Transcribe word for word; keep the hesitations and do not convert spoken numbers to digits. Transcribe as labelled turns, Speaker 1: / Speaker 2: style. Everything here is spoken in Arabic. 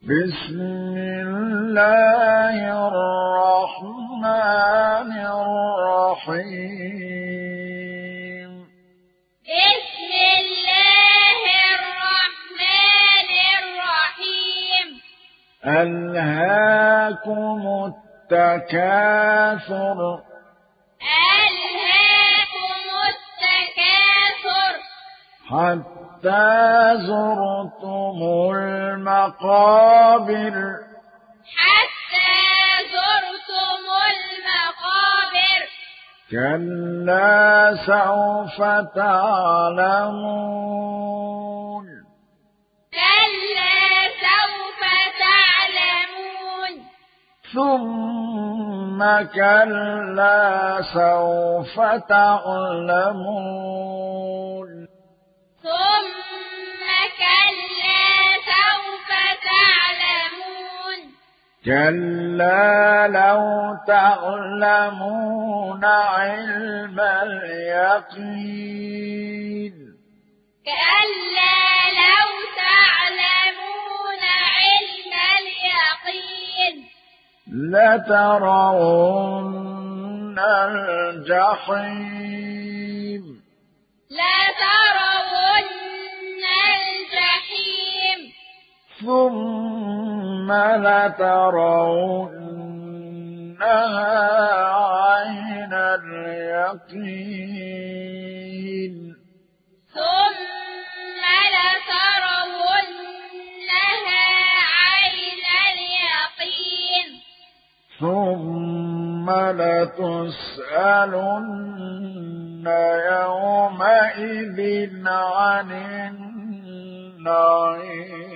Speaker 1: بسم الله الرحمن الرحيم
Speaker 2: بسم الله الرحمن الرحيم
Speaker 1: ألهاكم التكاثر
Speaker 2: ألهاكم التكاثر
Speaker 1: حتى زرتم المقابر
Speaker 2: حتى زرتم المقابر
Speaker 1: كلا سوف تعلمون
Speaker 2: كلا سوف تعلمون
Speaker 1: ثم كلا سوف تعلمون
Speaker 2: ثم كلا سوف تعلمون
Speaker 1: كلا لو تعلمون علم اليقين
Speaker 2: كلا لو تعلمون علم اليقين
Speaker 1: لترون الجحيم
Speaker 2: لترون الجحيم
Speaker 1: ثم لترونها عين اليقين
Speaker 2: ثم لترونها عين اليقين
Speaker 1: ثم لتسألن يومئذ عن النعيم